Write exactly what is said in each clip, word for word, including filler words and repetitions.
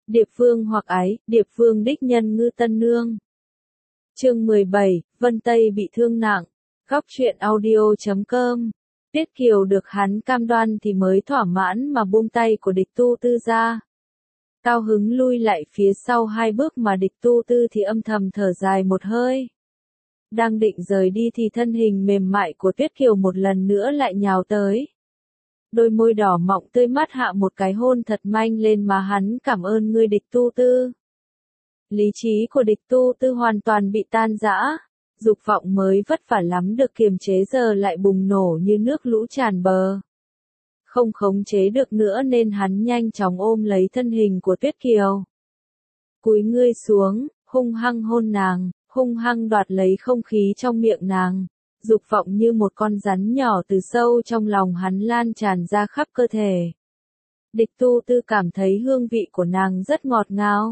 Điệp Vương hoặc ái, Điệp Vương đích nhân Ngư Tân Nương. Chương mười bảy, Vân Tây bị thương nặng. Góc truyện audio chấm com. Tiết Kiều được hắn cam đoan thì mới thỏa mãn mà buông tay của Địch Tu Tư ra. Cao hứng lui lại phía sau hai bước mà Địch Tu Tư thì âm thầm thở dài một hơi. Đang định rời đi thì thân hình mềm mại của Tuyết Kiều một lần nữa lại nhào tới. Đôi môi đỏ mọng tươi mát hạ một cái hôn thật manh lên mà hắn. Cảm ơn ngươi Địch Tu Tư. Lý trí của Địch Tu Tư hoàn toàn bị tan rã. Dục vọng mới vất vả lắm được kiềm chế giờ lại bùng nổ như nước lũ tràn bờ. Không khống chế được nữa nên hắn nhanh chóng ôm lấy thân hình của Tuyết Kiều. Cúi ngươi xuống, hung hăng hôn nàng, hung hăng đoạt lấy không khí trong miệng nàng. Dục vọng như một con rắn nhỏ từ sâu trong lòng hắn lan tràn ra khắp cơ thể. Địch Tu Tư cảm thấy hương vị của nàng rất ngọt ngào.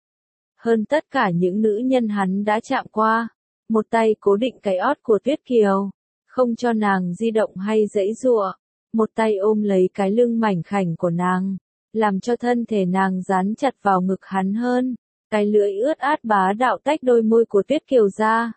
Hơn tất cả những nữ nhân hắn đã chạm qua, một tay cố định cái ót của Tuyết Kiều, không cho nàng di động hay giãy giụa, một tay ôm lấy cái lưng mảnh khảnh của nàng, làm cho thân thể nàng dán chặt vào ngực hắn hơn, cái lưỡi ướt át bá đạo tách đôi môi của Tuyết Kiều ra.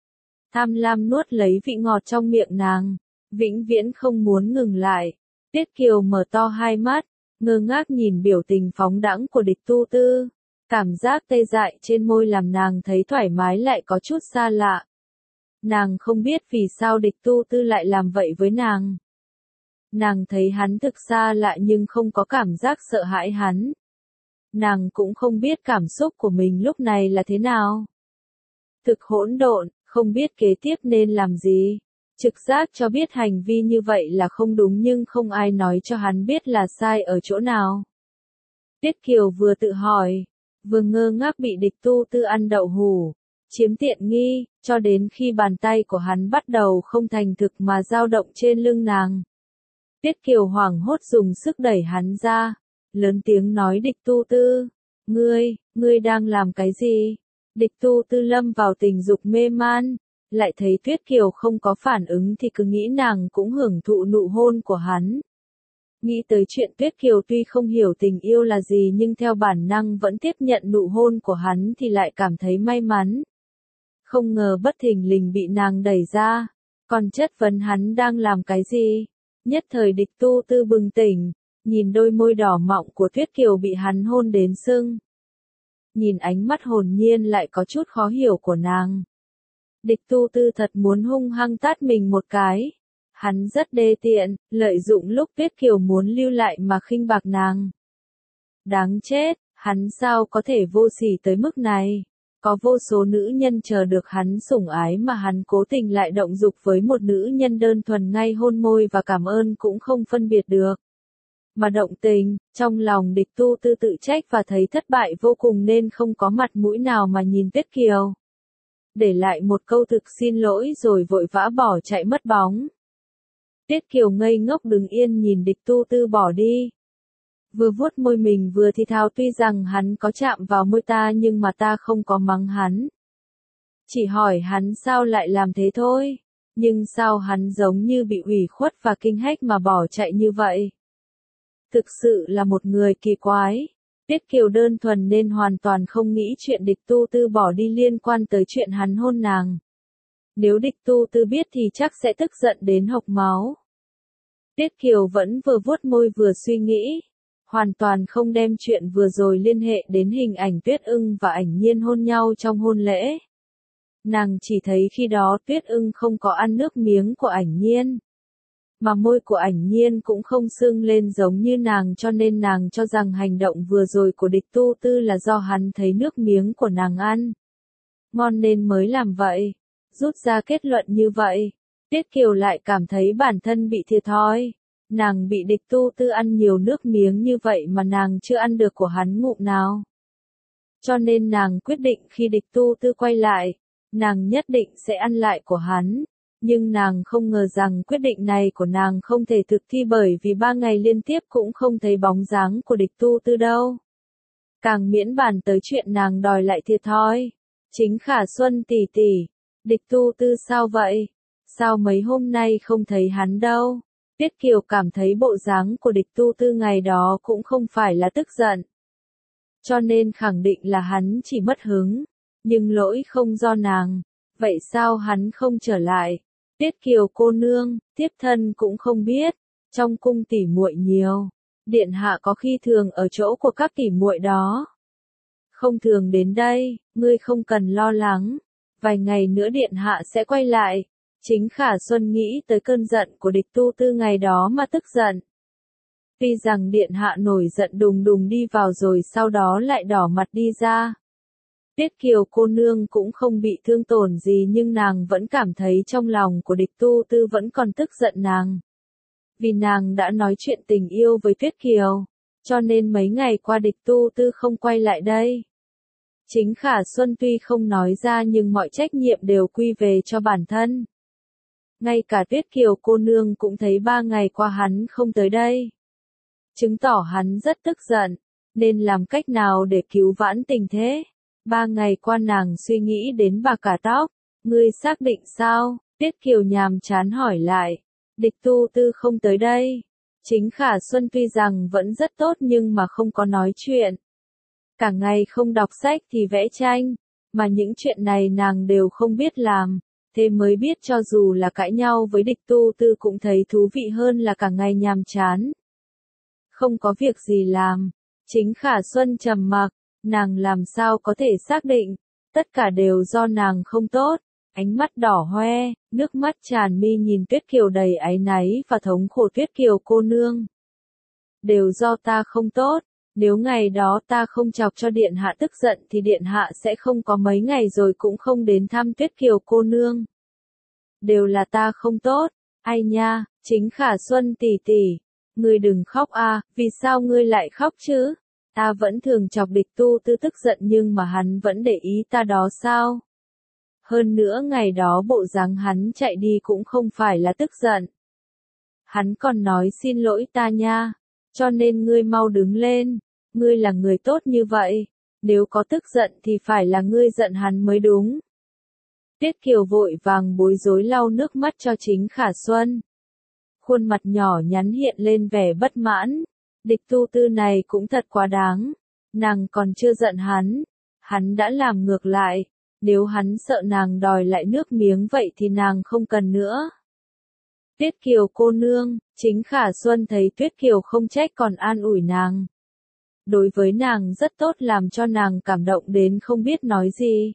Tham lam nuốt lấy vị ngọt trong miệng nàng, vĩnh viễn không muốn ngừng lại. Tuyết Kiều mở to hai mắt, ngơ ngác nhìn biểu tình phóng đãng của Địch Tu Tư. Cảm giác tê dại trên môi làm nàng thấy thoải mái lại có chút xa lạ. Nàng không biết vì sao Địch Tu Tư lại làm vậy với nàng. Nàng thấy hắn thực xa lạ nhưng không có cảm giác sợ hãi hắn. Nàng cũng không biết cảm xúc của mình lúc này là thế nào. Thực hỗn độn, không biết kế tiếp nên làm gì. Trực giác cho biết hành vi như vậy là không đúng nhưng không ai nói cho hắn biết là sai ở chỗ nào. Tuyết Kiều vừa tự hỏi, vừa ngơ ngác bị Địch Tu Tư ăn đậu hủ, chiếm tiện nghi, cho đến khi bàn tay của hắn bắt đầu không thành thực mà dao động trên lưng nàng. Tuyết Kiều hoảng hốt dùng sức đẩy hắn ra, lớn tiếng nói Địch Tu Tư, ngươi, ngươi đang làm cái gì? Địch Tu Tư lâm vào tình dục mê man, lại thấy Tuyết Kiều không có phản ứng thì cứ nghĩ nàng cũng hưởng thụ nụ hôn của hắn. Nghĩ tới chuyện Tuyết Kiều tuy không hiểu tình yêu là gì nhưng theo bản năng vẫn tiếp nhận nụ hôn của hắn thì lại cảm thấy may mắn. Không ngờ bất thình lình bị nàng đẩy ra, còn chất vấn hắn đang làm cái gì. Nhất thời Địch Tu Tư bừng tỉnh, nhìn đôi môi đỏ mọng của Tuyết Kiều bị hắn hôn đến sưng. Nhìn ánh mắt hồn nhiên lại có chút khó hiểu của nàng. Địch Tu Tư thật muốn hung hăng tát mình một cái. Hắn rất đê tiện, lợi dụng lúc Tuyết Kiều muốn lưu lại mà khinh bạc nàng. Đáng chết, hắn sao có thể vô sỉ tới mức này. Có vô số nữ nhân chờ được hắn sủng ái mà hắn cố tình lại động dục với một nữ nhân đơn thuần ngay hôn môi và cảm ơn cũng không phân biệt được. Mà động tình, trong lòng Địch Tu Tư tự trách và thấy thất bại vô cùng nên không có mặt mũi nào mà nhìn Tuyết Kiều. Để lại một câu thực xin lỗi rồi vội vã bỏ chạy mất bóng. Tuyết Kiều ngây ngốc đứng yên nhìn Địch Tu Tư bỏ đi. Vừa vuốt môi mình vừa thì thào tuy rằng hắn có chạm vào môi ta nhưng mà ta không có mắng hắn. Chỉ hỏi hắn sao lại làm thế thôi. Nhưng sao hắn giống như bị ủy khuất và kinh hách mà bỏ chạy như vậy. Thực sự là một người kỳ quái. Tuyết Kiều đơn thuần nên hoàn toàn không nghĩ chuyện Địch Tu Tư bỏ đi liên quan tới chuyện hắn hôn nàng. Nếu Địch Tu Tư biết thì chắc sẽ tức giận đến hộc máu. Tuyết Kiều vẫn vừa vuốt môi vừa suy nghĩ, hoàn toàn không đem chuyện vừa rồi liên hệ đến hình ảnh Tuyết Ưng và Ảnh Nhiên hôn nhau trong hôn lễ. Nàng chỉ thấy khi đó Tuyết Ưng không có ăn nước miếng của Ảnh Nhiên, mà môi của Ảnh Nhiên cũng không sưng lên giống như nàng cho nên nàng cho rằng hành động vừa rồi của Địch Tu Tư là do hắn thấy nước miếng của nàng ăn ngon nên mới làm vậy. Rút ra kết luận như vậy, Tuyết Kiều lại cảm thấy bản thân bị thiệt thòi. Nàng bị Địch Tu Tư ăn nhiều nước miếng như vậy mà nàng chưa ăn được của hắn ngụm nào. Cho nên nàng quyết định khi Địch Tu Tư quay lại, nàng nhất định sẽ ăn lại của hắn. Nhưng nàng không ngờ rằng quyết định này của nàng không thể thực thi bởi vì ba ngày liên tiếp cũng không thấy bóng dáng của Địch Tu Tư đâu. Càng miễn bàn tới chuyện nàng đòi lại thiệt thòi. Chính Khả Xuân tỷ tỷ, Địch Tu Tư sao vậy? Sao mấy hôm nay không thấy hắn đâu? Tuyết Kiều cảm thấy bộ dáng của Địch Tu Tư ngày đó cũng không phải là tức giận. cho nên khẳng định là hắn chỉ mất hứng, nhưng lỗi không do nàng, vậy sao hắn không trở lại? Tuyết Kiều cô nương, thiếp thân cũng không biết, trong cung tỉ muội nhiều, điện hạ có khi thường ở chỗ của các tỉ muội đó. Không thường đến đây, ngươi không cần lo lắng, vài ngày nữa điện hạ sẽ quay lại. Chính Khả Xuân nghĩ tới cơn giận của địch tu tư ngày đó mà tức giận. Tuy rằng điện hạ nổi giận đùng đùng đi vào rồi sau đó lại đỏ mặt đi ra. Tuyết Kiều cô nương cũng không bị thương tổn gì nhưng nàng vẫn cảm thấy trong lòng của địch tu tư vẫn còn tức giận nàng. Vì nàng đã nói chuyện tình yêu với Tuyết Kiều, cho nên mấy ngày qua địch tu tư không quay lại đây. Chính Khả Xuân tuy không nói ra nhưng mọi trách nhiệm đều quy về cho bản thân. Ngay cả Tuyết Kiều cô nương cũng thấy ba ngày qua hắn không tới đây. Chứng tỏ hắn rất tức giận, nên làm cách nào để cứu vãn tình thế. Ba ngày qua nàng suy nghĩ đến bà cả tóc, ngươi xác định sao? Tuyết Kiều nhàm chán hỏi lại, địch tu tư không tới đây. Chính Khả Xuân tuy rằng vẫn rất tốt nhưng mà không có nói chuyện. Cả ngày không đọc sách thì vẽ tranh, mà những chuyện này nàng đều không biết làm. Thế mới biết cho dù là cãi nhau với địch tu tư cũng thấy thú vị hơn là cả ngày nhàm chán. Không có việc gì làm, chính Khả Xuân trầm mặc, nàng làm sao có thể xác định, tất cả đều do nàng không tốt, ánh mắt đỏ hoe, nước mắt tràn mi nhìn Tuyết Kiều đầy áy náy và thống khổ. Tuyết Kiều cô nương. Đều do ta không tốt, nếu ngày đó ta không chọc cho điện hạ tức giận thì điện hạ sẽ không có mấy ngày rồi cũng không đến thăm Tuyết Kiều cô nương. Đều là ta không tốt, ai nha, chính Khả Xuân tỷ tỷ, ngươi đừng khóc a, vì sao ngươi lại khóc chứ? Ta vẫn thường chọc địch tu tư tức giận nhưng mà hắn vẫn để ý ta đó sao? Hơn nữa ngày đó bộ dáng hắn chạy đi cũng không phải là tức giận. Hắn còn nói xin lỗi ta nha, cho nên ngươi mau đứng lên, ngươi là người tốt như vậy, nếu có tức giận thì phải là ngươi giận hắn mới đúng. Tuyết Kiều vội vàng bối rối lau nước mắt cho chính Khả Xuân. Khuôn mặt nhỏ nhắn hiện lên vẻ bất mãn, địch tu tư này cũng thật quá đáng, nàng còn chưa giận hắn, hắn đã làm ngược lại, nếu hắn sợ nàng đòi lại nước miếng vậy thì nàng không cần nữa. Tuyết Kiều cô nương, chính Khả Xuân thấy Tuyết Kiều không trách còn an ủi nàng. Đối với nàng rất tốt làm cho nàng cảm động đến không biết nói gì.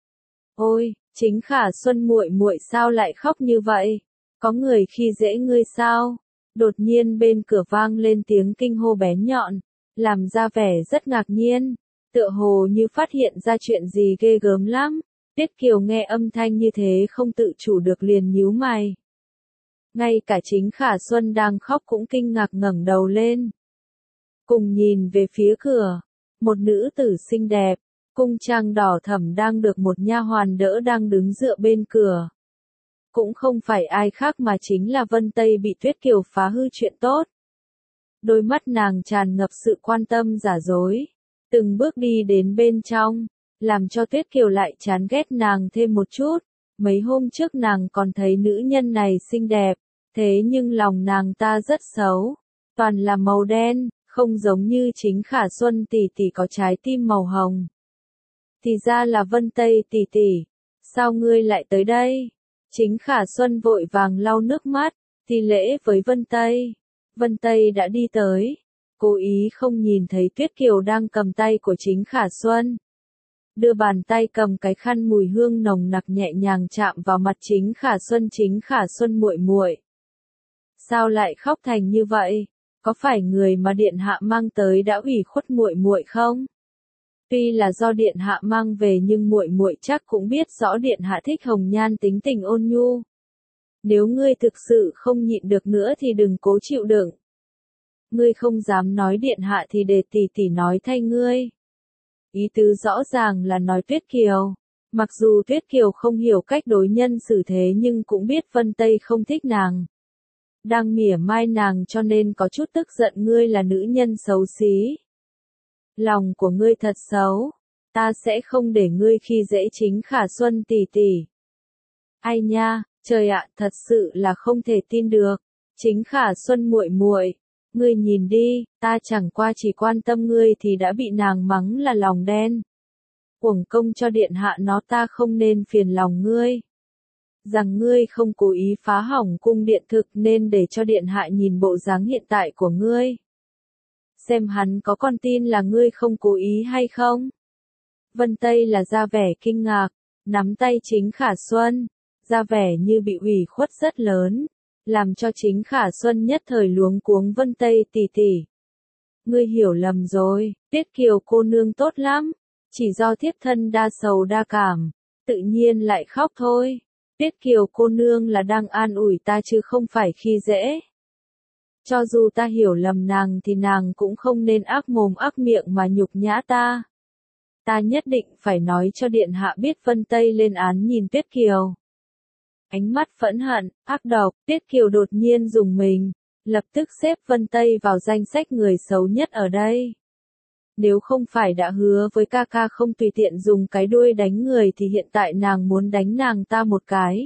Ôi, chính Khả Xuân muội muội sao lại khóc như vậy? Có người khi dễ ngươi sao? Đột nhiên bên cửa vang lên tiếng kinh hô bén nhọn, làm ra vẻ rất ngạc nhiên, tựa hồ như phát hiện ra chuyện gì ghê gớm lắm. Tuyết Kiều nghe âm thanh như thế không tự chủ được liền nhíu mày. Ngay cả chính Khả Xuân đang khóc cũng kinh ngạc ngẩng đầu lên. Cùng nhìn về phía cửa, một nữ tử xinh đẹp, cung trang đỏ thẫm đang được một nha hoàn đỡ đang đứng dựa bên cửa. Cũng không phải ai khác mà chính là Vân Tây bị Tuyết Kiều phá hư chuyện tốt. Đôi mắt nàng tràn ngập sự quan tâm giả dối, từng bước đi đến bên trong, làm cho Tuyết Kiều lại chán ghét nàng thêm một chút. Mấy hôm trước nàng còn thấy nữ nhân này xinh đẹp, thế nhưng lòng nàng ta rất xấu, toàn là màu đen, không giống như chính Khả Xuân tỷ tỷ có trái tim màu hồng. Thì ra là Vân Tây tỷ tỷ, sao ngươi lại tới đây? Chính Khả Xuân vội vàng lau nước mắt, thi lễ với Vân Tây. Vân Tây đã đi tới, cố ý không nhìn thấy Tuyết Kiều đang cầm tay của chính Khả Xuân. Đưa bàn tay cầm cái khăn mùi hương nồng nặc nhẹ nhàng chạm vào mặt chính Khả Xuân. Chính Khả Xuân muội muội, sao lại khóc thành như vậy? Có phải người mà điện hạ mang tới đã ủy khuất muội muội không? Tuy là do điện hạ mang về nhưng muội muội chắc cũng biết rõ điện hạ thích hồng nhan tính tình ôn nhu. Nếu ngươi thực sự không nhịn được nữa thì đừng cố chịu đựng. Ngươi không dám nói điện hạ thì để tỷ tỷ nói thay ngươi. Ý tứ rõ ràng là nói Tuyết Kiều. Mặc dù Tuyết Kiều không hiểu cách đối nhân xử thế nhưng cũng biết Vân Tây không thích nàng. Đang mỉa mai nàng cho nên có chút tức giận. Ngươi là nữ nhân xấu xí. Lòng của ngươi thật xấu. Ta sẽ không để ngươi khi dễ chính Khả Xuân tỷ tỷ. Ai nha, trời ạ, thật sự là không thể tin được. Chính Khả Xuân muội muội, Ngươi nhìn đi, ta chẳng qua chỉ quan tâm ngươi thì đã bị nàng mắng là lòng đen. Uổng công cho điện hạ nó, ta không nên phiền lòng ngươi. Rằng ngươi không cố ý phá hỏng cung điện thực nên để cho điện hạ nhìn bộ dáng hiện tại của ngươi. Xem hắn có còn tin là ngươi không cố ý hay không? Vân Tây là ra vẻ kinh ngạc, nắm tay Chính Khả Xuân, ra vẻ như bị ủy khuất rất lớn, làm cho Chính Khả Xuân nhất thời luống cuống. Vân Tây tỷ tỷ, ngươi hiểu lầm rồi, Tiết Kiều cô nương tốt lắm, chỉ do thiếp thân đa sầu đa cảm, tự nhiên lại khóc thôi. Tiết Kiều cô nương là đang an ủi ta chứ không phải khi dễ. Cho dù ta hiểu lầm nàng thì nàng cũng không nên ác mồm ác miệng mà nhục nhã ta. Ta nhất định phải nói cho điện hạ biết. Vân Tây lên án nhìn Tiết Kiều. Ánh mắt phẫn hận, ác độc. Tiết Kiều đột nhiên rùng mình, lập tức xếp Vân Tây vào danh sách người xấu nhất ở đây. Nếu không phải đã hứa với ca ca không tùy tiện dùng cái đuôi đánh người thì hiện tại nàng muốn đánh nàng ta một cái.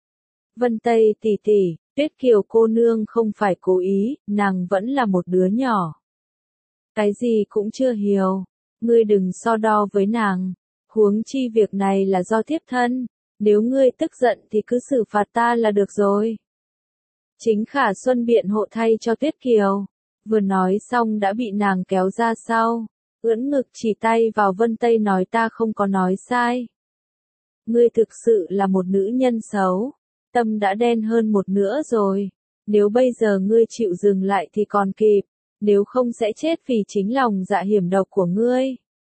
Vân Tây tỷ tỷ, Tiết Kiều cô nương không phải cố ý, nàng vẫn là một đứa nhỏ. Cái gì cũng chưa hiểu, ngươi đừng so đo với nàng, huống chi việc này là do thiếp thân, nếu ngươi tức giận thì cứ xử phạt ta là được rồi. Chính Khả Xuân biện hộ thay cho Tiết Kiều, vừa nói xong đã bị nàng kéo ra sau, ưỡn ngực chỉ tay vào Vân Tây nói ta không có nói sai. Ngươi thực sự là một nữ nhân xấu, tâm đã đen hơn một nữa rồi, nếu bây giờ ngươi chịu dừng lại thì còn kịp, nếu không sẽ chết vì chính lòng dạ hiểm độc của ngươi.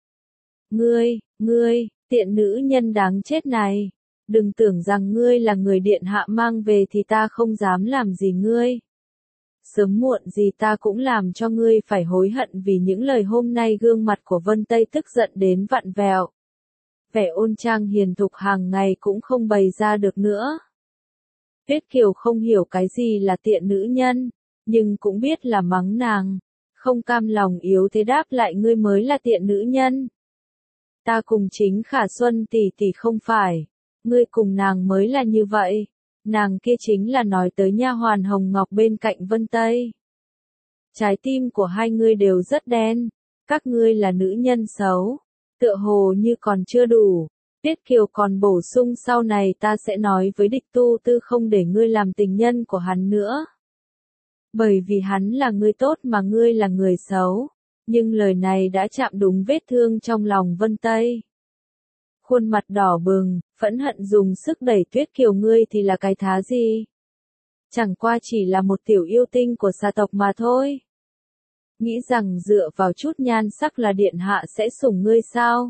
Ngươi, ngươi, tiện nữ nhân đáng chết này, đừng tưởng rằng ngươi là người điện hạ mang về thì ta không dám làm gì ngươi. Sớm muộn gì ta cũng làm cho ngươi phải hối hận vì những lời hôm nay. Gương mặt của Vân Tây tức giận đến vặn vẹo. Vẻ ôn trang hiền thục hàng ngày cũng không bày ra được nữa. Tiết Kiều không hiểu cái gì là tiện nữ nhân, nhưng cũng biết là mắng nàng, không cam lòng yếu thế đáp lại ngươi mới là tiện nữ nhân. Ta cùng Chính Khả Xuân tỷ tỷ không phải, ngươi cùng nàng mới là như vậy. Nàng kia chính là nói tới nha hoàn Hồng Ngọc bên cạnh Vân Tây. Trái tim của hai ngươi đều rất đen, các ngươi là nữ nhân xấu, tựa hồ như còn chưa đủ. Tiết Kiều còn bổ sung sau này ta sẽ nói với địch tu tư không để ngươi làm tình nhân của hắn nữa. Bởi vì hắn là người tốt mà ngươi là người xấu, nhưng lời này đã chạm đúng vết thương trong lòng Vân Tây. Khuôn mặt đỏ bừng, phẫn hận dùng sức đẩy Tuyết Kiều ngươi thì là cái thá gì? Chẳng qua chỉ là một tiểu yêu tinh của xà tộc mà thôi. Nghĩ rằng dựa vào chút nhan sắc là điện hạ sẽ sủng ngươi sao?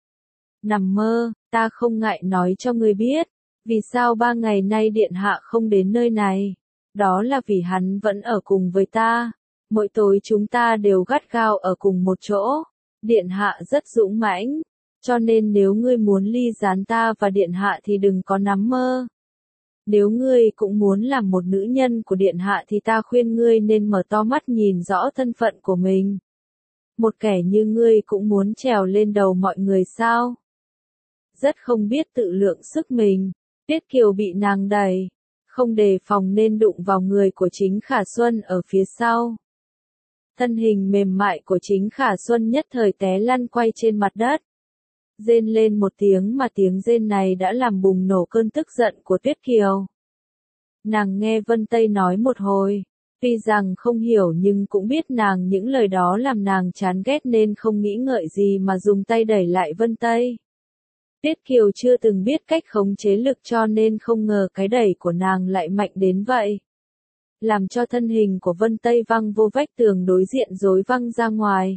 Nằm mơ, ta không ngại nói cho ngươi biết, vì sao ba ngày nay điện hạ không đến nơi này. Đó là vì hắn vẫn ở cùng với ta, mỗi tối chúng ta đều gắt gao ở cùng một chỗ. Điện hạ rất dũng mãnh, cho nên nếu ngươi muốn ly gián ta và điện hạ thì đừng có nắm mơ. Nếu ngươi cũng muốn làm một nữ nhân của điện hạ thì ta khuyên ngươi nên mở to mắt nhìn rõ thân phận của mình. Một kẻ như ngươi cũng muốn trèo lên đầu mọi người sao? Rất không biết tự lượng sức mình. Tiết Kiều bị nàng đẩy, không đề phòng nên đụng vào người của Chính Khả Xuân ở phía sau. Thân hình mềm mại của Chính Khả Xuân nhất thời té lăn quay trên mặt đất. Rên lên một tiếng mà tiếng rên này đã làm bùng nổ cơn tức giận của Tuyết Kiều. Nàng nghe Vân Tây nói một hồi, tuy rằng không hiểu nhưng cũng biết nàng những lời đó làm nàng chán ghét nên không nghĩ ngợi gì mà dùng tay đẩy lại Vân Tây. Tiết Kiều chưa từng biết cách khống chế lực cho nên không ngờ cái đẩy của nàng lại mạnh đến vậy. Làm cho thân hình của Vân Tây văng vô vách tường đối diện rối văng ra ngoài.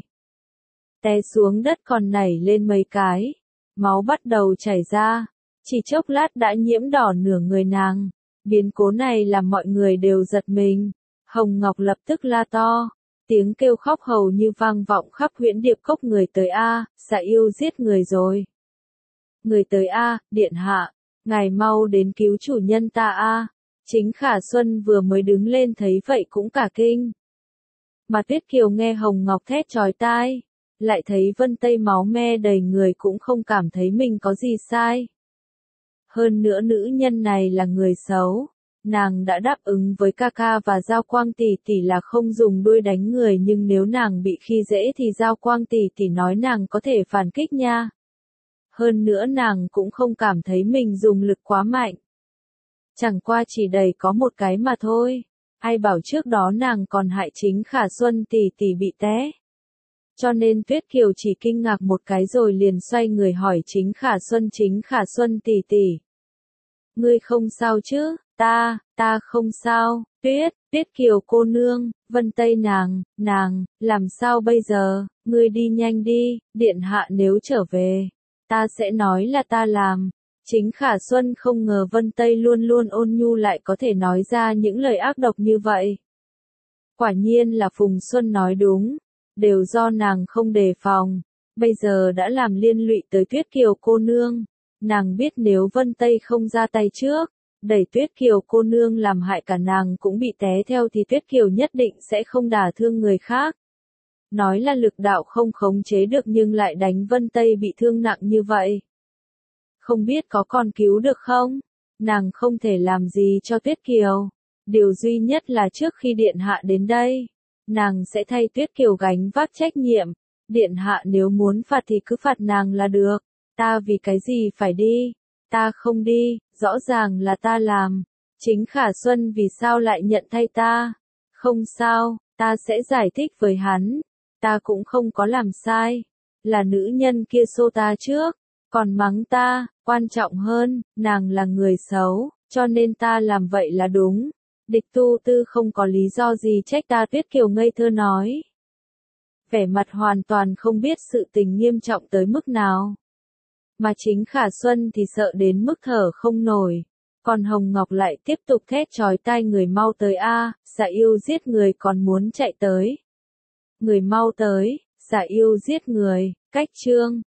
Té xuống đất còn nảy lên mấy cái, máu bắt đầu chảy ra, chỉ chốc lát đã nhiễm đỏ nửa người nàng. Biến cố này làm mọi người đều giật mình. Hồng Ngọc lập tức la to, tiếng kêu khóc hầu như vang vọng khắp Huyễn Điệp Cốc. Người tới a, xà yêu giết người rồi. Người tới a, điện hạ, ngài mau đến cứu chủ nhân ta a. Chính Khả Xuân vừa mới đứng lên thấy vậy cũng cả kinh. Mà Tuyết Kiều nghe Hồng Ngọc thét chói tai, lại thấy Vân Tây máu me đầy người cũng không cảm thấy mình có gì sai. Hơn nữa nữ nhân này là người xấu, Nàng đã đáp ứng với ca ca và Giao Quang tỷ tỷ là không dùng đuôi đánh người, nhưng nếu nàng bị khi dễ thì Giao Quang tỷ tỷ nói nàng có thể phản kích nha. Hơn nữa nàng cũng không cảm thấy mình dùng lực quá mạnh. Chẳng qua chỉ đầy có một cái mà thôi. Ai bảo trước đó nàng còn hại chính Khả Xuân tỷ tỷ bị té. Cho nên Tuyết Kiều chỉ kinh ngạc một cái rồi liền xoay người hỏi chính Khả Xuân chính Khả Xuân tỷ tỷ. Ngươi không sao chứ? Ta, ta không sao. Tuyết, Tuyết Kiều cô nương, Vân Tây nàng, nàng, làm sao bây giờ? Ngươi đi nhanh đi, điện hạ nếu trở về, ta sẽ nói là ta làm. Chính Khả Xuân không ngờ Vân Tây luôn luôn ôn nhu lại có thể nói ra những lời ác độc như vậy. Quả nhiên là Phùng Xuân nói đúng, đều do nàng không đề phòng, bây giờ đã làm liên lụy tới Tuyết Kiều cô nương. Nàng biết nếu Vân Tây không ra tay trước, đẩy Tuyết Kiều cô nương làm hại cả nàng cũng bị té theo thì Tuyết Kiều nhất định sẽ không đả thương người khác. Nói là lực đạo không khống chế được nhưng lại đánh Vân Tây bị thương nặng như vậy. Không biết có còn cứu được không? Nàng không thể làm gì cho Tuyết Kiều. Điều duy nhất là trước khi Điện Hạ đến đây, nàng sẽ thay Tuyết Kiều gánh vác trách nhiệm. Điện Hạ nếu muốn phạt thì cứ phạt nàng là được. Ta vì cái gì phải đi? Ta không đi, rõ ràng là ta làm. Chính Khả Xuân vì sao lại nhận thay ta? Không sao, ta sẽ giải thích với hắn. Ta cũng không có làm sai. Là nữ nhân kia xô ta trước, còn mắng ta, quan trọng hơn, nàng là người xấu, cho nên ta làm vậy là đúng. Địch Tu Tư không có lý do gì trách ta, Tuyết Kiều ngây thơ nói. Vẻ mặt hoàn toàn không biết sự tình nghiêm trọng tới mức nào. Mà chính Khả Xuân thì sợ đến mức thở không nổi. Còn Hồng Ngọc lại tiếp tục thét chói tai, người mau tới a, Dạ Yêu giết người còn muốn chạy tới. Người mau tới, Dạ Yêu giết người, cách chương.